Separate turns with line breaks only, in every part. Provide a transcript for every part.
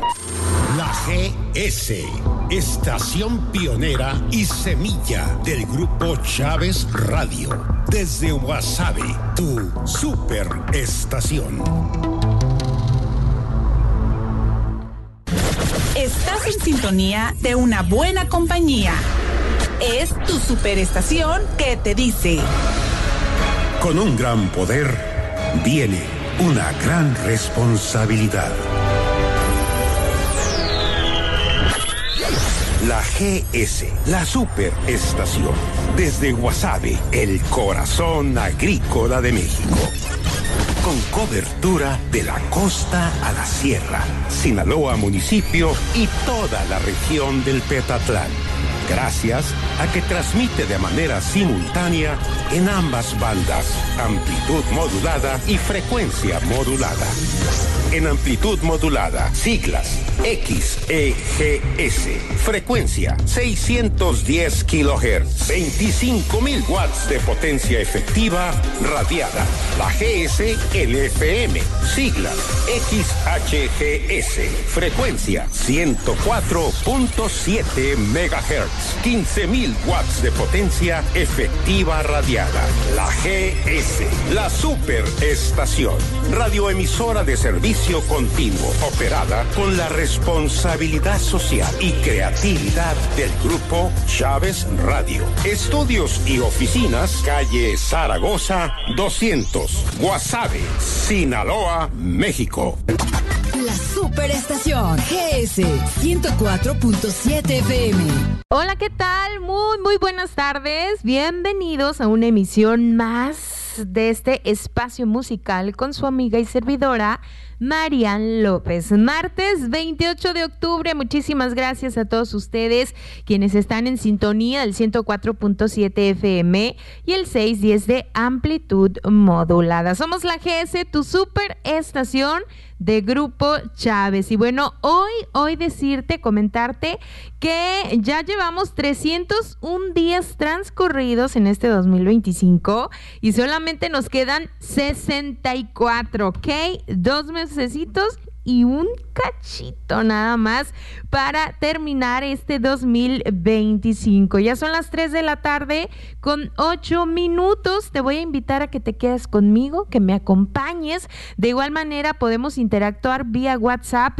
La GS, estación pionera y semilla del Grupo Chávez Radio. Desde Guasave, tu superestación.
Estás en sintonía de una buena compañía. Es tu superestación que te dice:
con un gran poder viene una gran responsabilidad. La GS, la superestación. Desde Guasave, el corazón agrícola de México. Con cobertura de la costa a la sierra, Sinaloa municipio y toda la región del Petatlán. Gracias a que transmite de manera simultánea en ambas bandas, amplitud modulada y frecuencia modulada. En amplitud modulada, siglas XEGS, frecuencia 610 kHz, 25.000 watts de potencia efectiva radiada. La GS LFM, siglas XHGS, frecuencia 104.7 MHz, 15.000 watts de potencia efectiva radiada. La GS, la superestación, radioemisora de servicio continuo, operada con la responsabilidad social y creatividad del Grupo Chávez Radio. Estudios y oficinas, calle Zaragoza 200, Guasave, Sinaloa, México.
La superestación GS 104.7 FM.
Hola, ¿qué tal? Muy buenas tardes. Bienvenidos a una emisión más de este espacio musical con su amiga y servidora Marian López. Martes 28 de octubre, muchísimas gracias a todos ustedes quienes están en sintonía del 104.7 FM y el 610 de amplitud modulada. Somos la GS, tu super estación de Grupo Chávez. Y bueno, hoy comentarte que ya llevamos 301 días transcurridos en este 2025 y solamente nos quedan 64, ¿ok? 2 mesecitos y un cachito nada más para terminar este 2025. Ya son las 3 de la tarde con 8 minutos. Te voy a invitar a que te quedes conmigo, que me acompañes. De igual manera podemos interactuar vía WhatsApp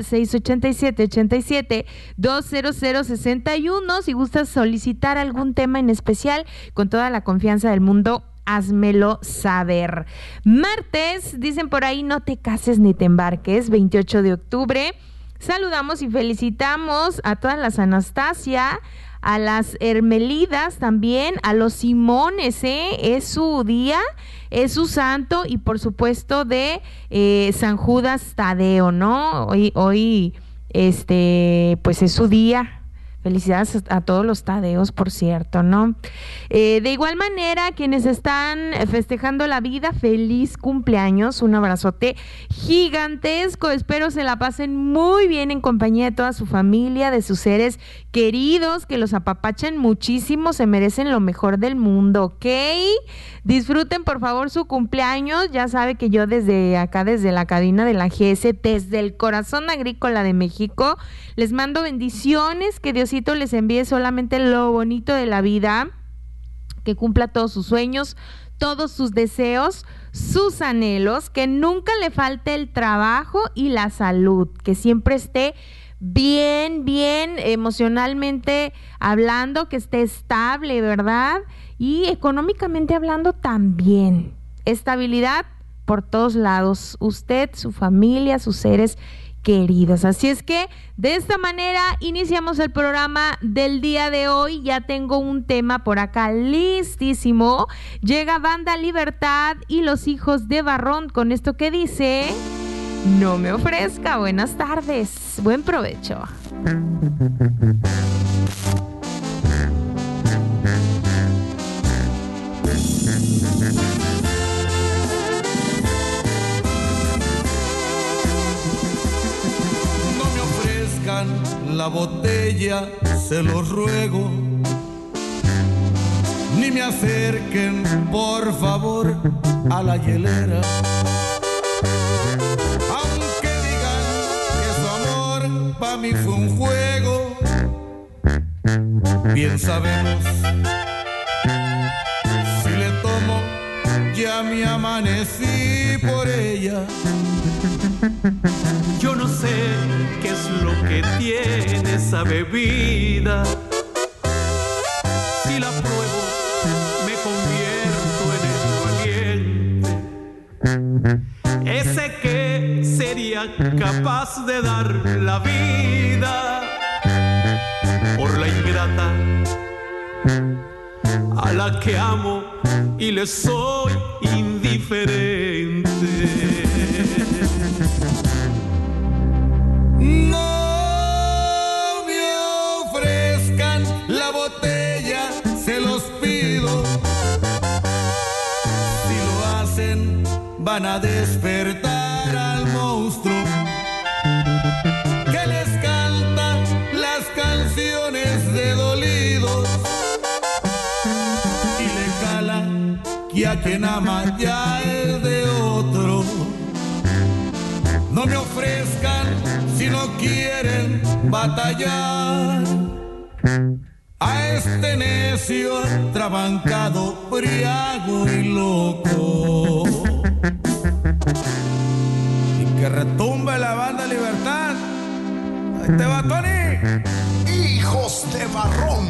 687-87-20061. Si gustas solicitar algún tema en especial, con toda la confianza del mundo, házmelo saber. Martes, dicen por ahí, no te cases ni te embarques, 28 de octubre. Saludamos y felicitamos a todas las Anastasia, a las Hermelidas también, a los Simones, es su día, es su santo, y por supuesto de San Judas Tadeo, ¿no? Hoy pues es su día. Felicidades a todos los Tadeos, por cierto, ¿no? De igual manera, quienes están festejando la vida, feliz cumpleaños, un abrazote gigantesco. Espero se la pasen muy bien en compañía de toda su familia, de sus seres queridos, que los apapachen muchísimo, se merecen lo mejor del mundo, ¿ok? Disfruten, por favor, su cumpleaños. Ya sabe que yo desde acá, desde la cabina de la GS, desde el corazón agrícola de México, les mando bendiciones, que Diosito les envíe solamente lo bonito de la vida, que cumpla todos sus sueños, todos sus deseos, sus anhelos, que nunca le falte el trabajo y la salud, que siempre esté bien emocionalmente hablando, que esté estable, ¿verdad? Y económicamente hablando también. Estabilidad por todos lados. Usted, su familia, sus seres queridos. Así es que de esta manera iniciamos el programa del día de hoy. Ya tengo un tema por acá listísimo. Llega Banda Libertad y Los Hijos de Barrón con esto que dice: no me ofrezca. Buenas tardes, buen provecho.
La botella, se los ruego, ni me acerquen, por favor, a la hielera. Aunque digan que su amor para mí fue un juego. Bien sabemos, si le tomo, ya me amanecí por ella.
Yo no sé qué es lo que tiene esa bebida. Si la pruebo, me convierto en el valiente, ese que sería capaz de dar la vida por la ingrata a la que amo y le soy indiferente.
No me ofrezcan la botella, se los pido. Si lo hacen, van a despertar al monstruo que les canta las canciones de dolidos y le cala que a quien ama ya es de otro. No me ofrezcan si no quieren batallar a este necio trabancado, briago y loco. Y que retumbe la banda Libertad. Ahí te va, Tony.
Hijos de Barrón.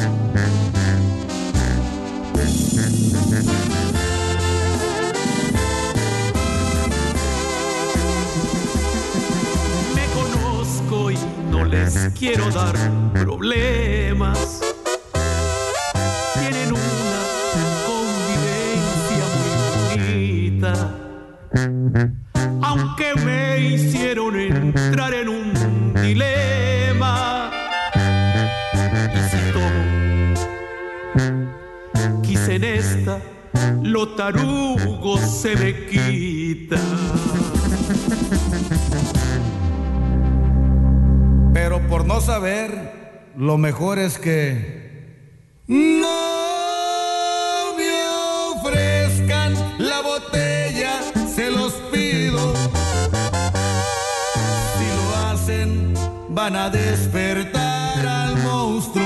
Y no les quiero dar problemas. Tienen una convivencia muy bonita, aunque me hicieron entrar en un dilema. Y si tomo, quise en esta, lo tarugo se me quita.
Pero por no saber, lo mejor es que no me ofrezcan la botella, se los pido. Si lo hacen, van a despertar al monstruo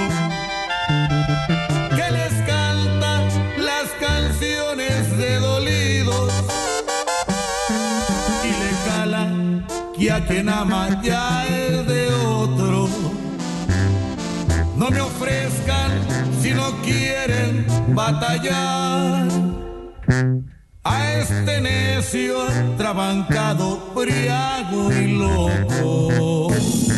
que les canta las canciones de dolidos y le cala que a quien ama ya es de otro. No me ofrezcan si no quieren batallar a este necio trabancado, briago y loco.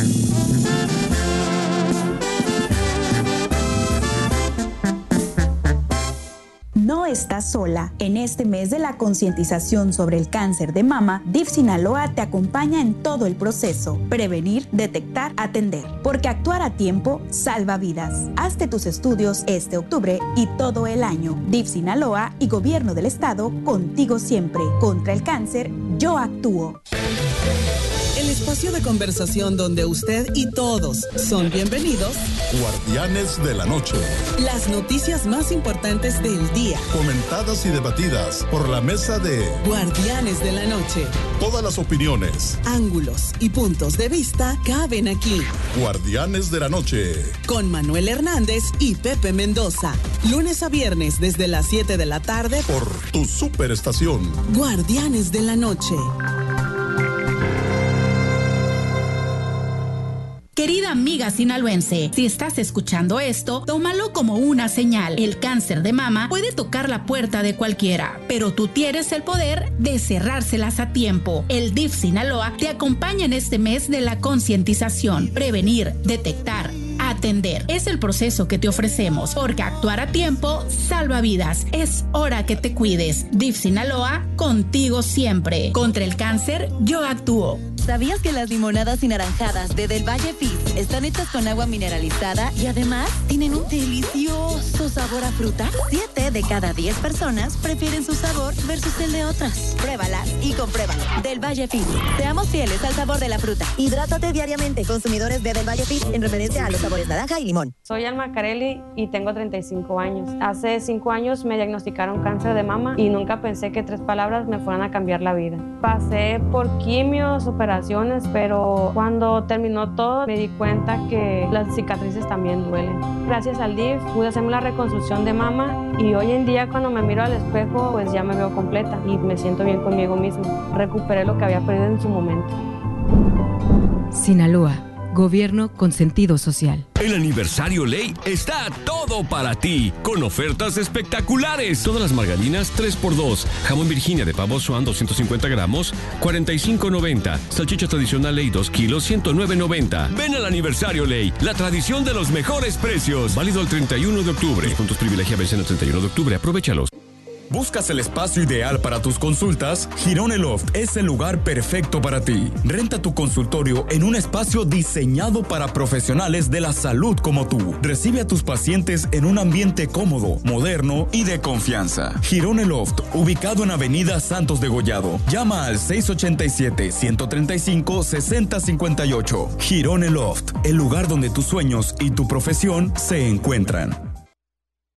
No estás sola. En este mes de la concientización sobre el cáncer de mama, DIF Sinaloa te acompaña en todo el proceso. Prevenir, detectar, atender. Porque actuar a tiempo salva vidas. Hazte tus estudios este octubre y todo el año. DIF Sinaloa y Gobierno del Estado, contigo siempre. Contra el cáncer, yo actúo.
El espacio de conversación donde usted y todos son bienvenidos.
Guardianes de la Noche.
Las noticias más importantes del día.
Comentadas y debatidas por la mesa de
Guardianes de la Noche.
Todas las opiniones,
ángulos y puntos de vista caben aquí.
Guardianes de la Noche.
Con Manuel Hernández y Pepe Mendoza. Lunes a viernes desde las 7 de la tarde.
Por tu superestación.
Guardianes de la Noche.
Querida amiga sinaloense, si estás escuchando esto, tómalo como una señal. El cáncer de mama puede tocar la puerta de cualquiera, pero tú tienes el poder de cerrárselas a tiempo. El DIF Sinaloa te acompaña en este mes de la concientización. Prevenir, detectar, atender. Es el proceso que te ofrecemos, porque actuar a tiempo salva vidas. Es hora que te cuides. DIF Sinaloa, contigo siempre. Contra el cáncer, yo actúo.
¿Sabías que las limonadas y naranjadas de Del Valle Fizz están hechas con agua mineralizada y además tienen un delicioso sabor a fruta? 7 de cada 10 personas prefieren su sabor versus el de otras. Pruébalas y compruébalo. Del Valle Fizz. Seamos fieles al sabor de la fruta.
Hidrátate diariamente, consumidores de Del Valle Fizz, en referencia a los sabores
sabores naranja y limón.
Soy Alma Carelli y tengo 35 años. Hace 5 años me diagnosticaron cáncer de mama y nunca pensé que 3 palabras me fueran a cambiar la vida. Pasé por quimios, operaciones, pero cuando terminó todo me di cuenta que las cicatrices también duelen. Gracias al DIF pude hacerme la reconstrucción de mama y hoy en día cuando me miro al espejo pues ya me veo completa y me siento bien conmigo misma. Recuperé lo que había perdido en su momento.
Sinaloa, gobierno con sentido social.
El aniversario Ley está todo para ti, con ofertas espectaculares. Todas las margarinas 3x2, jamón Virginia de pavo Swan 250 gramos, 45.90. Salchicha tradicional Ley 2 kilos, 109.90. Ven al aniversario Ley, la tradición de los mejores precios. Válido el 31 de octubre. Los puntos privilegia vencen el 31 de octubre. Aprovéchalos.
¿Buscas el espacio ideal para tus consultas? Girone Loft es el lugar perfecto para ti. Renta tu consultorio en un espacio diseñado para profesionales de la salud como tú. Recibe a tus pacientes en un ambiente cómodo, moderno y de confianza. Girone Loft, ubicado en Avenida Santos de Gollado. Llama al 687-135-6058. Girone Loft, el lugar donde tus sueños y tu profesión se encuentran.